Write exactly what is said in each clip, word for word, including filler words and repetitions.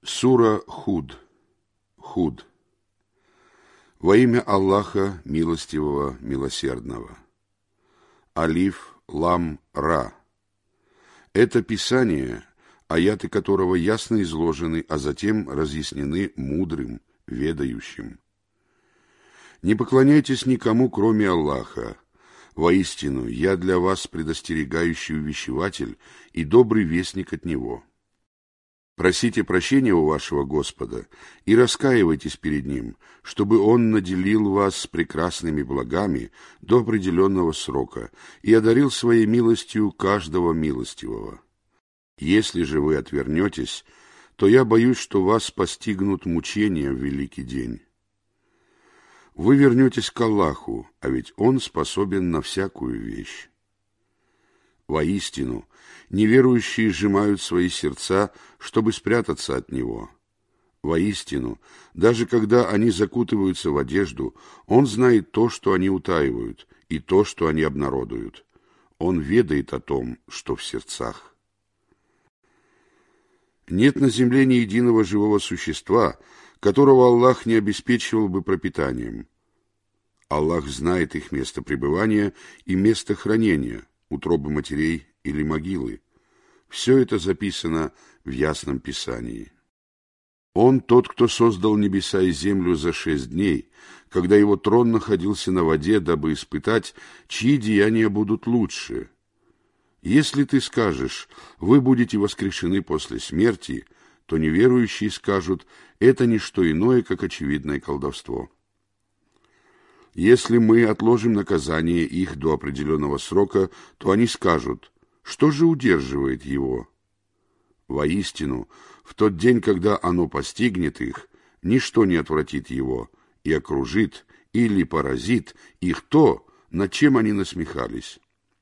Сура Худ. Худ. Во имя Аллаха, милостивого, милосердного. Алиф, лам, ра. Это Писание, аяты которого ясно изложены, а затем разъяснены мудрым, ведающим. Не поклоняйтесь никому, кроме Аллаха. Воистину, я для вас предостерегающий увещеватель и добрый вестник от Него. Просите прощения у вашего Господа и раскаивайтесь перед Ним, чтобы Он наделил вас прекрасными благами до определенного срока и одарил своей милостью каждого милостивого. Если же вы отвернетесь, то я боюсь, что вас постигнут мучения в великий день. Вы вернетесь к Аллаху, а ведь Он способен на всякую вещь. Воистину, неверующие сжимают свои сердца, чтобы спрятаться от Него. Воистину, даже когда они закутываются в одежду, Он знает то, что они утаивают, и то, что они обнародуют. Он ведает о том, что в сердцах. Нет на земле ни единого живого существа, которого Аллах не обеспечивал бы пропитанием. Аллах знает их место пребывания и место хранения, утробы матерей или могилы. Все это записано в ясном Писании. Он тот, кто создал небеса и землю за шесть дней, когда его трон находился на воде, дабы испытать, чьи деяния будут лучше. Если ты скажешь, вы будете воскрешены после смерти, то неверующие скажут, это не что иное, как очевидное колдовство. Если мы отложим наказание их до определенного срока, то они скажут, что же удерживает его? Воистину, в тот день, когда оно постигнет их, ничто не отвратит его и окружит или поразит их то, над чем они насмехались.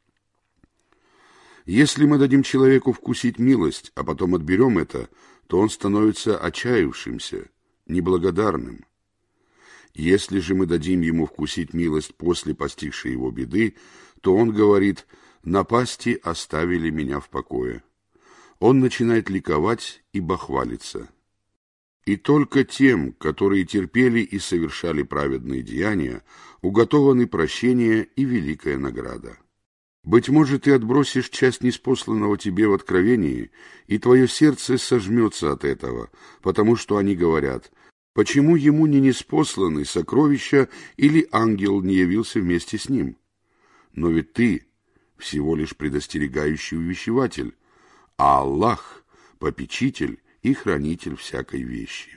Если мы дадим человеку вкусить милость, а потом отберем это, то он становится отчаявшимся, неблагодарным. Если же мы дадим ему вкусить милость после постигшей его беды, то он говорит: «Напасти оставили меня в покое». Он начинает ликовать и бахвалиться. И только тем, которые терпели и совершали праведные деяния, уготованы прощение и великая награда. Быть может, ты отбросишь часть ниспосланного тебе в откровении, и твое сердце сожмется от этого, потому что они говорят: почему ему не ниспосланы сокровища или ангел не явился вместе с ним? Но ведь ты всего лишь предостерегающий увещеватель, а Аллах — попечитель и хранитель всякой вещи.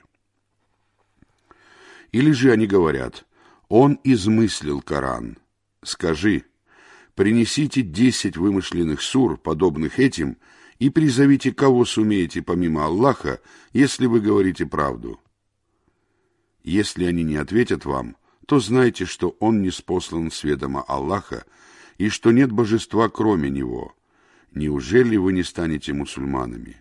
Или же они говорят: он измыслил Коран. Скажи: принесите десять вымышленных сур, подобных этим, и призовите, кого сумеете помимо Аллаха, если вы говорите правду. Если они не ответят вам, то знайте, что он ниспослан с ведома Аллаха, и что нет божества кроме Него. Неужели вы не станете мусульманами?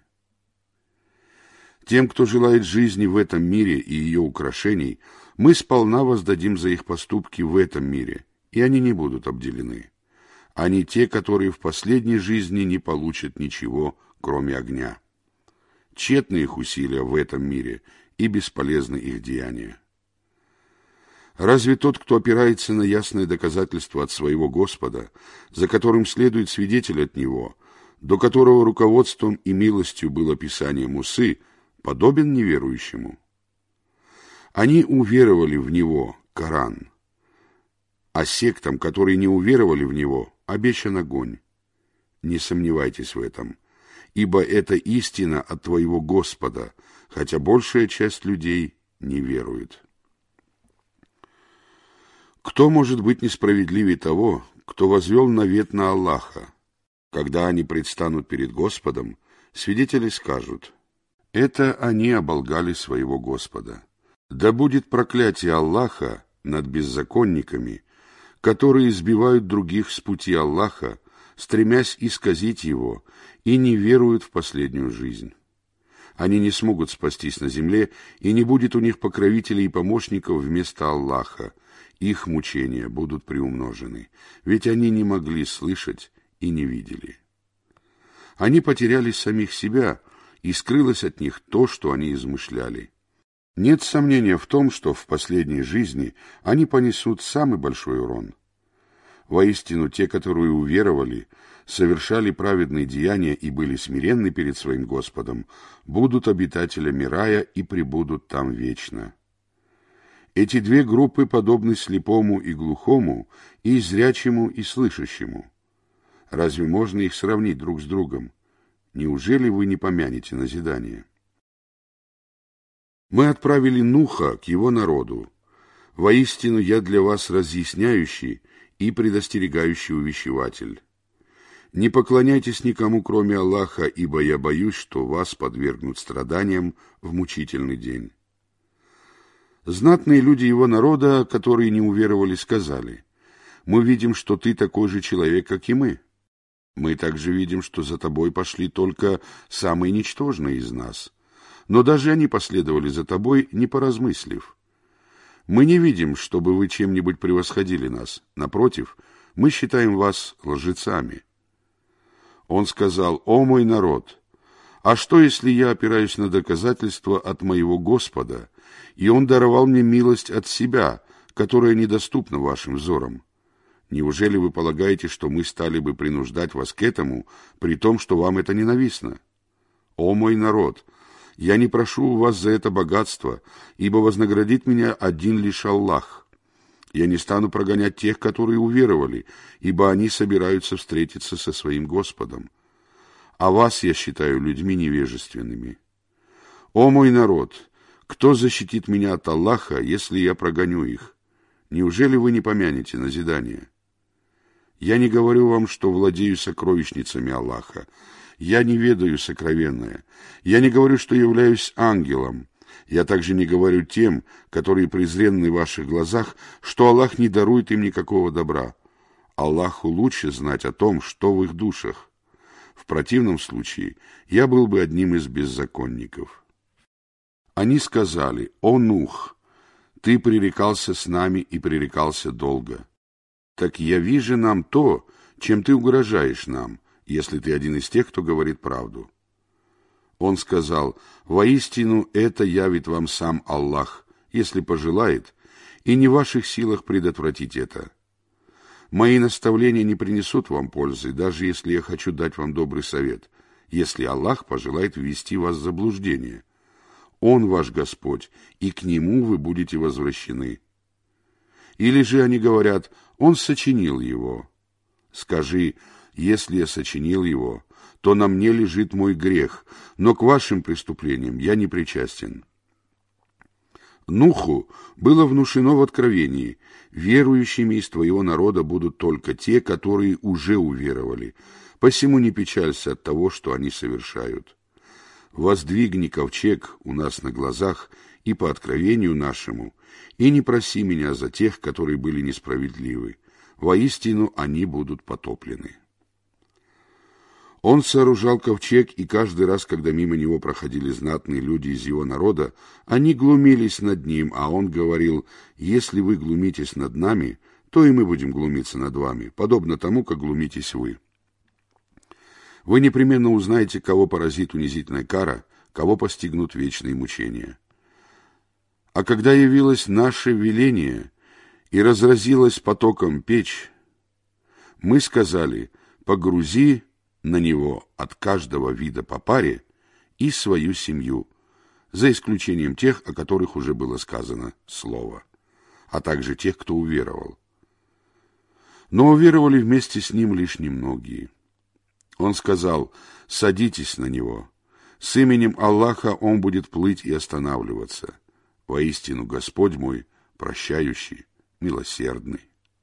Тем, кто желает жизни в этом мире и ее украшений, мы сполна воздадим за их поступки в этом мире, и они не будут обделены. Они те, которые в последней жизни не получат ничего, кроме огня. Тщетны их усилия в этом мире, и бесполезны их деяния. Разве тот, кто опирается на ясное доказательство от своего Господа, за которым следует свидетель от Него, до которого руководством и милостью было Писание Мусы, подобен неверующему? Они уверовали в Него, Коран, а сектам, которые не уверовали в Него, обещан огонь. Не сомневайтесь в этом, ибо это истина от твоего Господа, хотя большая часть людей не верует. Кто может быть несправедливее того, кто возвел навет на Аллаха? Когда они предстанут перед Господом, свидетели скажут: это они оболгали своего Господа. Да будет проклятие Аллаха над беззаконниками, которые сбивают других с пути Аллаха, стремясь исказить его, и не веруют в последнюю жизнь. Они не смогут спастись на земле, и не будет у них покровителей и помощников вместо Аллаха. Их мучения будут приумножены, ведь они не могли слышать и не видели. Они потеряли самих себя и скрылось от них то, что они измышляли. Нет сомнения в том, что в последней жизни они понесут самый большой урон. Воистину, те, которые уверовали, совершали праведные деяния и были смиренны перед своим Господом, будут обитателями рая и пребудут там вечно. Эти две группы подобны слепому и глухому, и зрячему и слышащему. Разве можно их сравнить друг с другом? Неужели вы не помянете назидание? Мы отправили Нуха к его народу. Воистину, я для вас разъясняющий и предостерегающий увещеватель. Не поклоняйтесь никому, кроме Аллаха, ибо я боюсь, что вас подвергнут страданиям в мучительный день. Знатные люди его народа, которые не уверовали, сказали: мы видим, что ты такой же человек, как и мы. Мы также видим, что за тобой пошли только самые ничтожные из нас. Но даже они последовали за тобой, не поразмыслив. Мы не видим, чтобы вы чем-нибудь превосходили нас. Напротив, мы считаем вас лжецами. Он сказал: «О мой народ, а что, если я опираюсь на доказательства от моего Господа, и Он даровал мне милость от себя, которая недоступна вашим взорам? Неужели вы полагаете, что мы стали бы принуждать вас к этому, при том, что вам это ненавистно? О мой народ, я не прошу у вас за это богатство, ибо вознаградит меня один лишь Аллах. Я не стану прогонять тех, которые уверовали, ибо они собираются встретиться со своим Господом. А вас я считаю людьми невежественными. О мой народ, кто защитит меня от Аллаха, если я прогоню их? Неужели вы не помянете назидание? Я не говорю вам, что владею сокровищницами Аллаха. Я не ведаю сокровенное. Я не говорю, что являюсь ангелом. Я также не говорю тем, которые презренны в ваших глазах, что Аллах не дарует им никакого добра. Аллаху лучше знать о том, что в их душах. В противном случае я был бы одним из беззаконников. Они сказали: «О Нух, ты пререкался с нами и пререкался долго. Так яви же нам то, чем ты угрожаешь нам, если ты один из тех, кто говорит правду». Он сказал: «Воистину это явит вам сам Аллах, если пожелает, и не в ваших силах предотвратить это. Мои наставления не принесут вам пользы, даже если я хочу дать вам добрый совет, если Аллах пожелает ввести вас в заблуждение. Он ваш Господь, и к Нему вы будете возвращены». Или же они говорят: «Он сочинил его». Скажи: если я сочинил его, то на мне лежит мой грех, но к вашим преступлениям я не причастен. Нуху было внушено в откровении: верующими из твоего народа будут только те, которые уже уверовали, посему не печалься от того, что они совершают. Воздвигни ковчег у нас на глазах и по откровению нашему, и не проси меня за тех, которые были несправедливы. Воистину они будут потоплены. Он сооружал ковчег, и каждый раз, когда мимо него проходили знатные люди из его народа, они глумились над ним, а он говорил: «Если вы глумитесь над нами, то и мы будем глумиться над вами, подобно тому, как глумитесь вы». Вы непременно узнаете, кого поразит унизительная кара, кого постигнут вечные мучения. А когда явилось наше веление и разразилась потоком печь, мы сказали: погрузи на него от каждого вида по паре и свою семью, за исключением тех, о которых уже было сказано слово, а также тех, кто уверовал. Но уверовали вместе с ним лишь немногие. Он сказал: садитесь на него. С именем Аллаха он будет плыть и останавливаться. Воистину Господь мой прощающий, милосердный.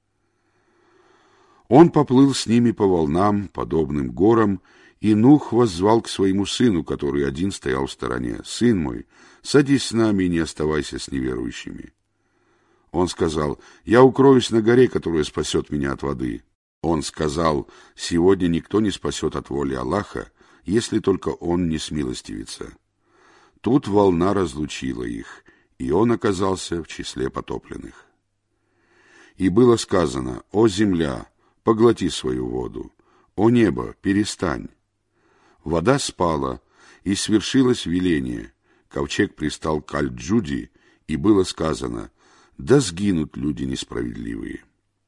Он поплыл с ними по волнам, подобным горам, и Нух воззвал к своему сыну, который один стоял в стороне: «Сын мой, садись с нами и не оставайся с неверующими». Он сказал: «Я укроюсь на горе, которая спасет меня от воды». Он сказал: «Сегодня никто не спасет от воли Аллаха, если только он не смилостивится». Тут волна разлучила их, и он оказался в числе потопленных. И было сказано: «О земля, поглоти свою воду! О небо, перестань!» Вода спала, И свершилось веление. Ковчег пристал к Аль-Джуди, и было сказано: да сгинут люди несправедливые.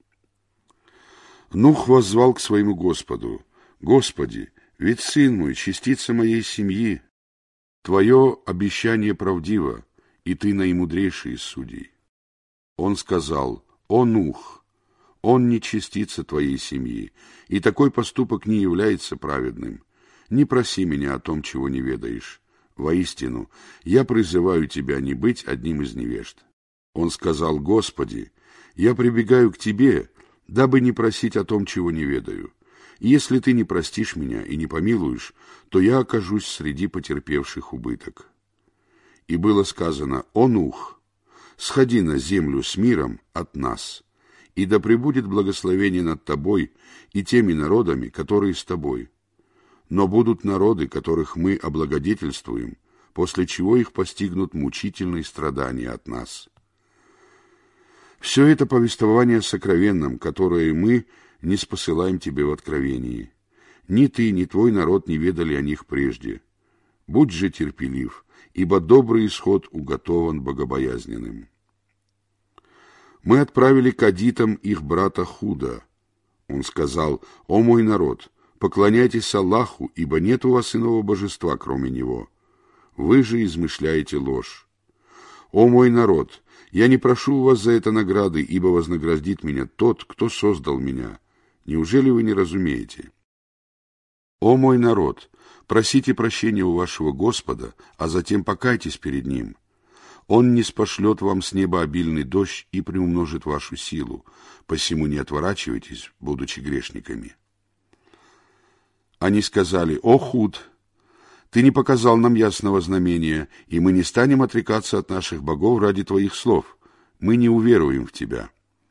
Нух воззвал к своему Господу: Господи, ведь сын мой, частица моей семьи, Твое обещание правдиво, и Ты наимудрейший из судей. Он сказал: о Нух, он не частица Твоей семьи, и такой поступок не является праведным. Не проси меня о том, чего не ведаешь. Воистину, я призываю Тебя не быть одним из невежд. Он сказал: Господи, я прибегаю к Тебе, дабы не просить о том, чего не ведаю. И если Ты не простишь меня и не помилуешь, то я окажусь среди потерпевших убыток. И было сказано: о Нух, сходи на землю с миром от нас, и да пребудет благословение над тобой и теми народами, которые с тобой. Но будут народы, которых мы облагодетельствуем, после чего их постигнут мучительные страдания от нас. Все это повествование сокровенном, которое мы не спосылаем тебе в откровении. Ни ты, ни твой народ не ведали о них прежде. Будь же терпелив, ибо добрый исход уготован богобоязненным. Мы отправили к адитам их брата Худа. Он сказал: о мой народ, поклоняйтесь Аллаху, ибо нет у вас иного божества, кроме Него. Вы же измышляете ложь. О мой народ, я не прошу у вас за это награды, ибо вознаградит меня тот, кто создал меня. Неужели вы не разумеете? О мой народ, просите прощения у вашего Господа, а затем покайтесь перед Ним. Он ниспошлет вам с неба обильный дождь и приумножит вашу силу, посему не отворачивайтесь, будучи грешниками. Они сказали: о Худ, ты не показал нам ясного знамения, и мы не станем отрекаться от наших богов ради твоих слов. Мы не уверуем в тебя.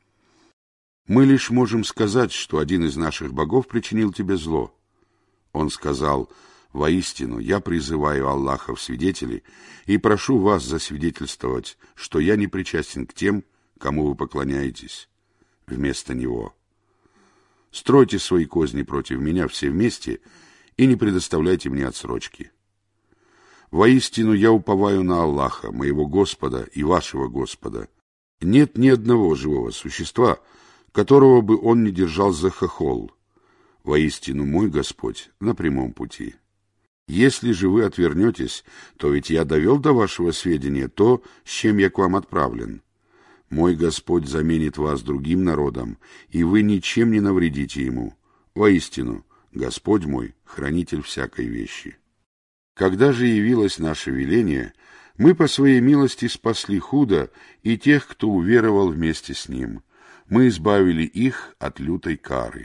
Мы лишь можем сказать, что один из наших богов причинил тебе зло. Он сказал: воистину, я призываю Аллаха в свидетели и прошу вас засвидетельствовать, что я не причастен к тем, кому вы поклоняетесь, вместо него. Стройте свои козни против меня все вместе и не предоставляйте мне отсрочки. Воистину, я уповаю на Аллаха, моего Господа и вашего Господа. Нет ни одного живого существа, которого бы он не держал за хохол. Воистину, мой Господь на прямом пути. Если же вы отвернетесь, то ведь я довел до вашего сведения то, с чем я к вам отправлен. Мой Господь заменит вас другим народом, и вы ничем не навредите ему. Воистину, Господь мой, хранитель всякой вещи. Когда же явилось наше веление, мы по своей милости спасли Худа и тех, кто уверовал вместе с ним. Мы избавили их от лютой кары.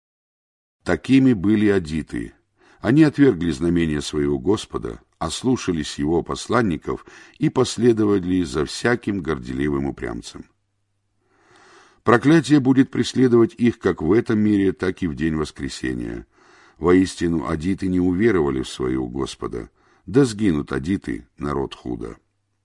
Такими были адиты. Они отвергли знамения своего Господа, ослушались его посланников и последовали за всяким горделивым упрямцем. Проклятие будет преследовать их как в этом мире, так и в день воскресения. Воистину, адиты не уверовали в своего Господа, да сгинут адиты, народ Худа.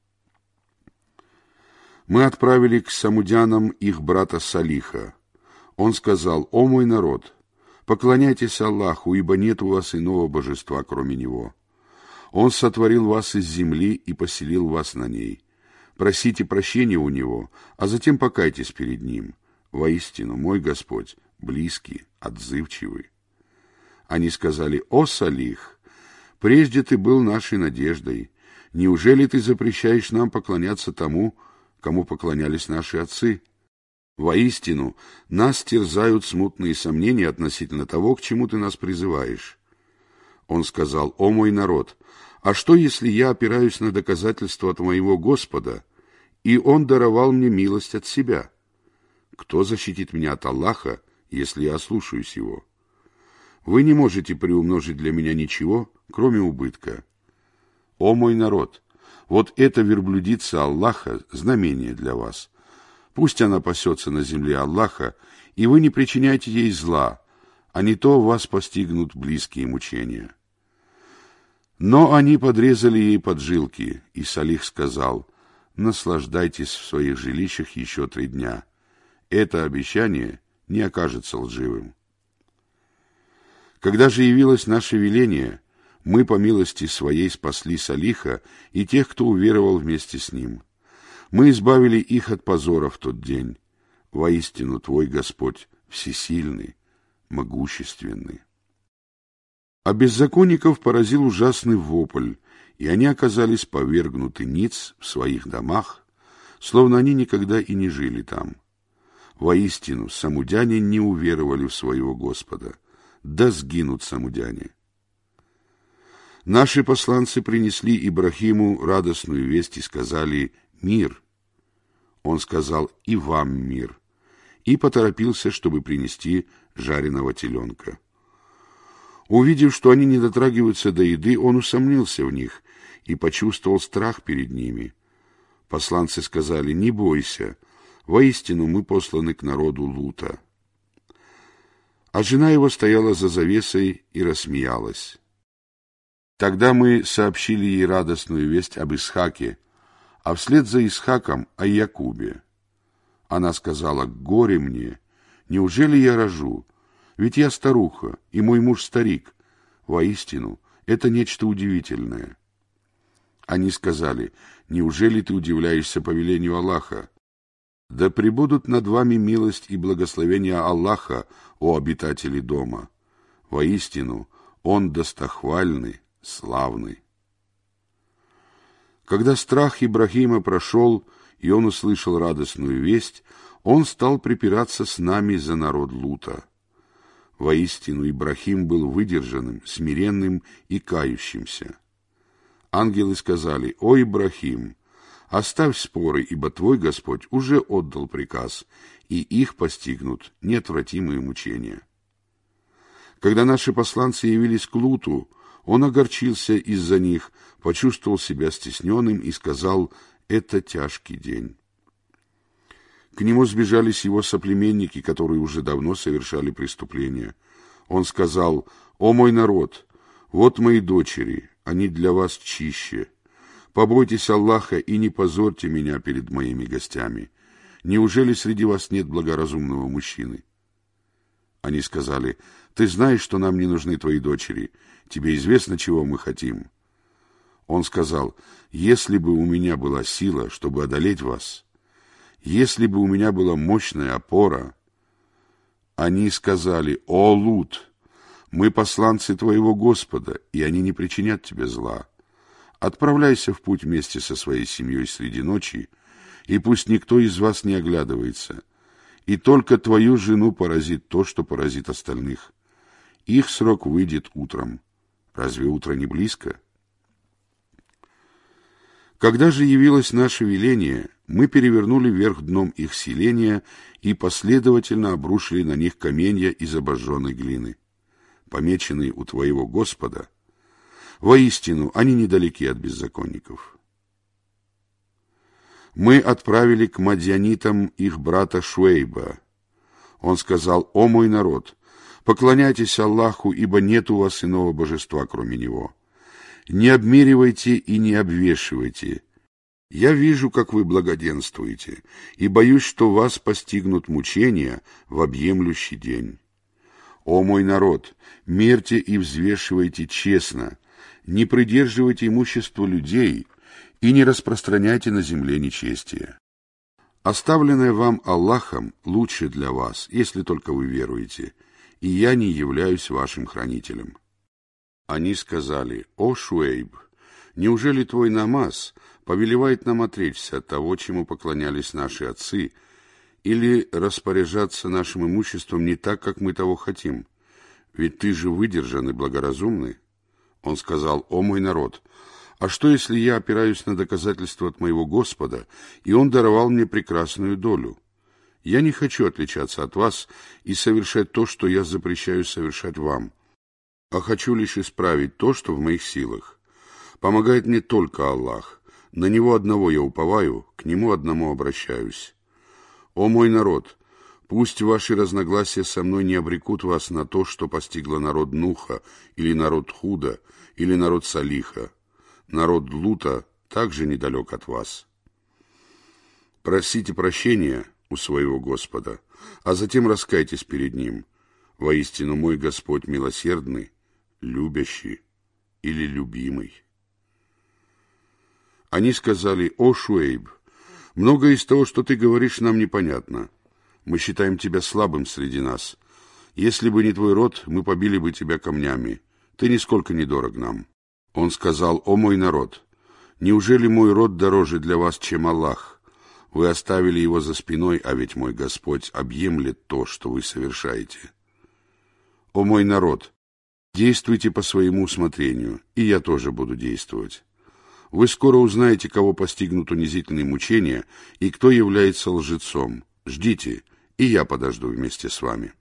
Мы отправили к самудянам их брата Салиха. Он сказал: о мой народ, поклоняйтесь Аллаху, ибо нет у вас иного божества, кроме Него. Он сотворил вас из земли и поселил вас на ней. Просите прощения у Него, а затем покайтесь перед Ним. Воистину, мой Господь, близкий, отзывчивый. Они сказали: о Салих, прежде ты был нашей надеждой. Неужели ты запрещаешь нам поклоняться тому, кому поклонялись наши отцы? Воистину, нас терзают смутные сомнения относительно того, к чему ты нас призываешь. Он сказал: о мой народ, а что, если я опираюсь на доказательства от моего Господа, и Он даровал мне милость от себя? Кто защитит меня от Аллаха, если я ослушаюсь Его? Вы не можете приумножить для меня ничего, кроме убытка. О мой народ, вот эта верблюдица Аллаха — знамение для вас. Пусть она пасется на земле Аллаха, и вы не причиняйте ей зла, а не то вас постигнут близкие мучения. Но они подрезали ей поджилки, и Салих сказал: наслаждайтесь в своих жилищах еще три дня. Это обещание не окажется лживым. Когда же явилось наше веление, Мы по милости своей спасли Салиха и тех, кто уверовал вместе с ним. Мы избавили их от позора в тот день. Воистину, Твой Господь всесильный, могущественный. А беззаконников поразил ужасный вопль, и они оказались повергнуты ниц в своих домах, словно они никогда и не жили там. Воистину, самудяне не уверовали в своего Господа, да сгинут самудяне. Наши посланцы принесли Ибрахиму радостную весть и сказали «Мир». Он сказал «И вам мир», и поторопился, чтобы принести жареного теленка. Увидев, что они не дотрагиваются до еды, он усомнился в них и почувствовал страх перед ними. Посланцы сказали «Не бойся, воистину мы посланы к народу Лута». А жена его стояла за завесой и рассмеялась. Тогда мы сообщили ей радостную весть об Исхаке, а вслед за Исхаком о Якубе. Она сказала: «Горе мне! Неужели я рожу? Ведь я старуха, и мой муж старик. Воистину, это нечто удивительное». Они сказали: «Неужели ты удивляешься повелению Аллаха? Да пребудут над вами милость и благословение Аллаха, о обитатели дома. Воистину, Он достохвальный, славный». Когда страх Ибрахима прошел, и он услышал радостную весть, он стал припираться с нами за народ Лута. Воистину, Ибрахим был выдержанным, смиренным и кающимся. Ангелы сказали: «О, Ибрахим, оставь споры, ибо твой Господь уже отдал приказ, и их постигнут неотвратимые мучения». Когда наши посланцы явились к Луту, он огорчился из-за них, почувствовал себя стесненным и сказал: «Это тяжкий день». К нему сбежались его соплеменники, которые уже давно совершали преступления. Он сказал: «О мой народ, вот мои дочери, они для вас чище. Побойтесь Аллаха и не позорьте меня перед моими гостями. Неужели среди вас нет благоразумного мужчины?» Они сказали: «Ты знаешь, что нам не нужны твои дочери. Тебе известно, чего мы хотим». Он сказал: «Если бы у меня была сила, чтобы одолеть вас, если бы у меня была мощная опора». Они сказали: «О, Лут, мы посланцы твоего Господа, и они не причинят тебе зла. Отправляйся в путь вместе со своей семьей среди ночи, и пусть никто из вас не оглядывается, и только твою жену поразит то, что поразит остальных. Их срок выйдет утром. Разве утро не близко?» Когда же явилось наше веление, мы перевернули вверх дном их селения и последовательно обрушили на них каменья из обожженной глины, помеченные у твоего Господа. Воистину, они недалеки от беззаконников. Мы отправили к мадьянитам их брата Шуэйба. Он сказал: «О мой народ, поклоняйтесь Аллаху, ибо нет у вас иного божества, кроме Него. Не обмеривайте и не обвешивайте. Я вижу, как вы благоденствуете, и боюсь, что вас постигнут мучения в объемлющий день. О мой народ, мерьте и взвешивайте честно, не придерживайте имущество людей и не распространяйте на земле нечестие. Оставленное вам Аллахом лучше для вас, если только вы веруете, и я не являюсь вашим хранителем». Они сказали: «О, Шуэйб, неужели твой намаз повелевает нам отречься от того, чему поклонялись наши отцы, или распоряжаться нашим имуществом не так, как мы того хотим? Ведь ты же выдержан и благоразумный». Он сказал: «О мой народ, а что, если я опираюсь на доказательства от моего Господа, и Он даровал мне прекрасную долю? Я не хочу отличаться от вас и совершать то, что я запрещаю совершать вам, а хочу лишь исправить то, что в моих силах. Помогает мне только Аллах. На Него одного я уповаю, к Нему одному обращаюсь. О мой народ, пусть ваши разногласия со мной не обрекут вас на то, что постигло народ Нуха, или народ Худа, или народ Салиха. Народ Лута также недалек от вас. Просите прощения у своего Господа, а затем раскайтесь перед Ним. Воистину, мой Господь милосердный, любящий, или любимый?» Они сказали: «О, Шуэйб, многое из того, что ты говоришь, нам непонятно. Мы считаем тебя слабым среди нас. Если бы не твой род, мы побили бы тебя камнями. Ты нисколько не дорог нам». Он сказал: «О мой народ, неужели мой род дороже для вас, чем Аллах? Вы оставили его за спиной, а ведь мой Господь объемлет то, что вы совершаете. О мой народ, действуйте по своему усмотрению, и я тоже буду действовать. Вы скоро узнаете, кого постигнут унизительные мучения, и кто является лжецом. Ждите, и я подожду вместе с вами».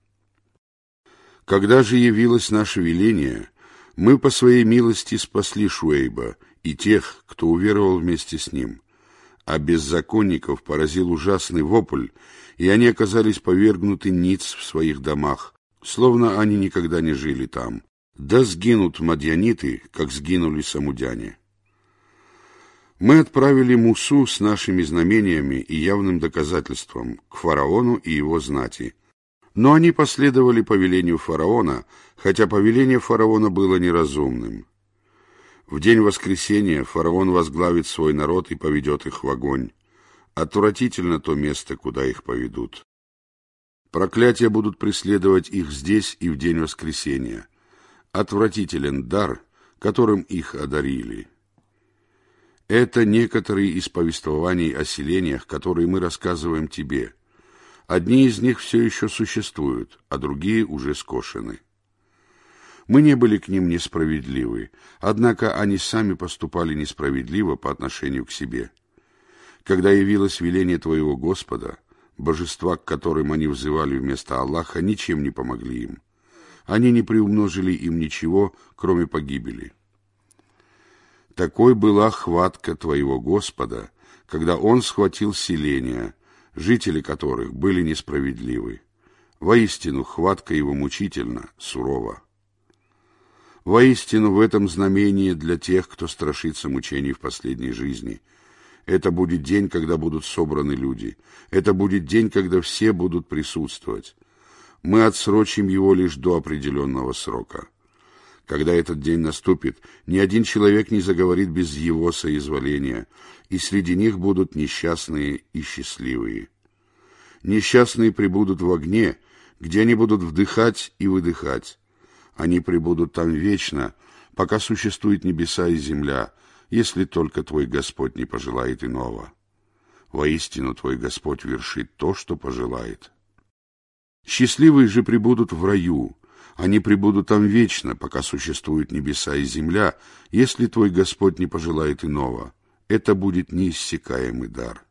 Когда же явилось наше веление, мы по своей милости спасли Шуэйба и тех, кто уверовал вместе с ним, а беззаконников поразил ужасный вопль, и они оказались повергнуты ниц в своих домах, словно они никогда не жили там. Да сгинут мадьяниты, как сгинули самудяне. Мы отправили Мусу с нашими знамениями и явным доказательством к фараону и его знати. Но они последовали повелению фараона, хотя повеление фараона было неразумным. В день воскресения фараон возглавит свой народ и поведет их в огонь. Отвратительно то место, куда их поведут. Проклятия будут преследовать их здесь и в день воскресения. Отвратителен дар, которым их одарили. Это некоторые из повествований о селениях, которые мы рассказываем тебе. Одни из них все еще существуют, а другие уже скошены. Мы не были к ним несправедливы, однако они сами поступали несправедливо по отношению к себе. Когда явилось веление твоего Господа, божества, к которым они взывали вместо Аллаха, ничем не помогли им. Они не приумножили им ничего, кроме погибели. Такой была хватка твоего Господа, когда Он схватил селения, жители которых были несправедливы. Воистину, хватка его мучительна, сурова. Воистину, в этом знамение для тех, кто страшится мучений в последней жизни. Это будет день, когда будут собраны люди. Это будет день, когда все будут присутствовать. Мы отсрочим его лишь до определенного срока. Когда этот день наступит, ни один человек не заговорит без его соизволения, и среди них будут несчастные и счастливые. Несчастные пребудут в огне, где они будут вдыхать и выдыхать. Они пребудут там вечно, пока существуют небеса и земля, если только твой Господь не пожелает иного. Воистину, твой Господь вершит то, что пожелает. Счастливые же пребудут в раю. Они пребудут там вечно, пока существуют небеса и земля, если твой Господь не пожелает иного. Это будет неиссякаемый дар.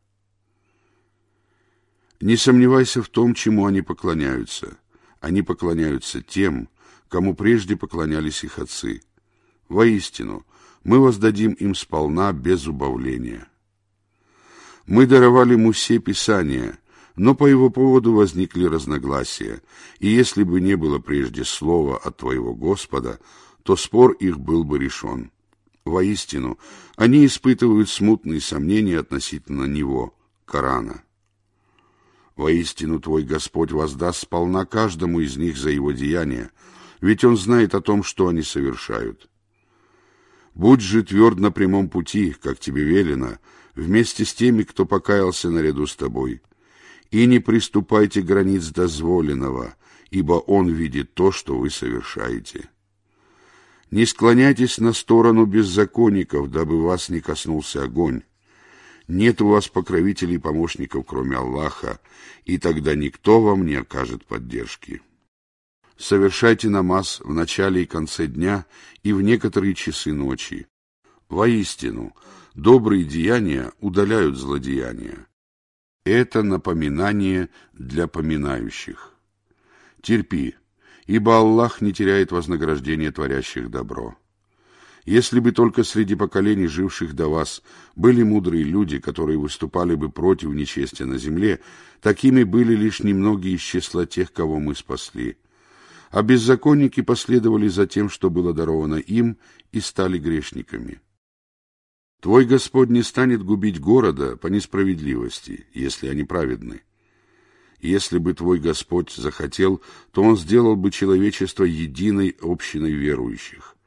Не сомневайся в том, чему они поклоняются. Они поклоняются тем, кому прежде поклонялись их отцы. Воистину, мы воздадим им сполна без убавления. Мы даровали Мусе Писание, но по его поводу возникли разногласия, и если бы не было прежде слова от твоего Господа, то спор их был бы решен. Воистину, они испытывают смутные сомнения относительно него, Корана. Воистину, твой Господь воздаст сполна каждому из них за его деяния, ведь он знает о том, что они совершают. Будь же тверд на прямом пути, как тебе велено, вместе с теми, кто покаялся наряду с тобой. И не приступайте границ дозволенного, ибо Он видит то, что вы совершаете. Не склоняйтесь на сторону беззаконников, дабы вас не коснулся огонь. Нет у вас покровителей и помощников, кроме Аллаха, и тогда никто вам не окажет поддержки. Совершайте намаз в начале и конце дня и в некоторые часы ночи. Воистину, добрые деяния удаляют злодеяния. Это напоминание для поминающих. Терпи, ибо Аллах не теряет вознаграждения творящих добро. Если бы только среди поколений, живших до вас, были мудрые люди, которые выступали бы против нечестия на земле, такими были лишь немногие из числа тех, кого мы спасли. А беззаконники последовали за тем, что было даровано им, и стали грешниками. Твой Господь не станет губить города по несправедливости, если они праведны. Если бы твой Господь захотел, то Он сделал бы человечество единой общиной верующих.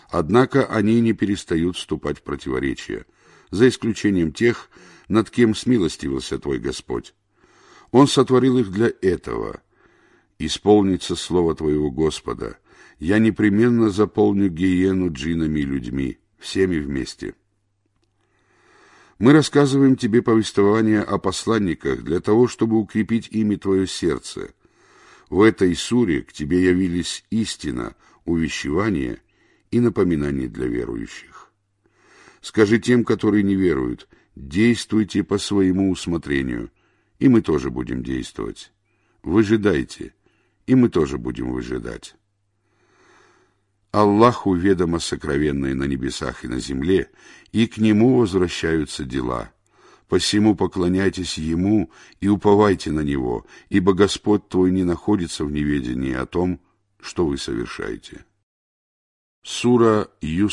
Однако они не перестают вступать в противоречия, за исключением тех, над кем смилостивился твой Господь. Он сотворил их для этого. Исполнится слово твоего Господа. Я непременно заполню гиену джиннами и людьми, всеми вместе. Мы рассказываем тебе повествование о посланниках для того, чтобы укрепить ими твое сердце. В этой суре к тебе явились истина, увещевание и напоминание для верующих. Скажи тем, которые не веруют, действуйте по своему усмотрению, и мы тоже будем действовать. Выжидайте, и мы тоже будем выжидать. Аллаху ведомо сокровенное на небесах и на земле, и к Нему возвращаются дела. Посему поклоняйтесь Ему и уповайте на Него, ибо Господь твой не находится в неведении о том, что вы совершаете. Сура Юсуф.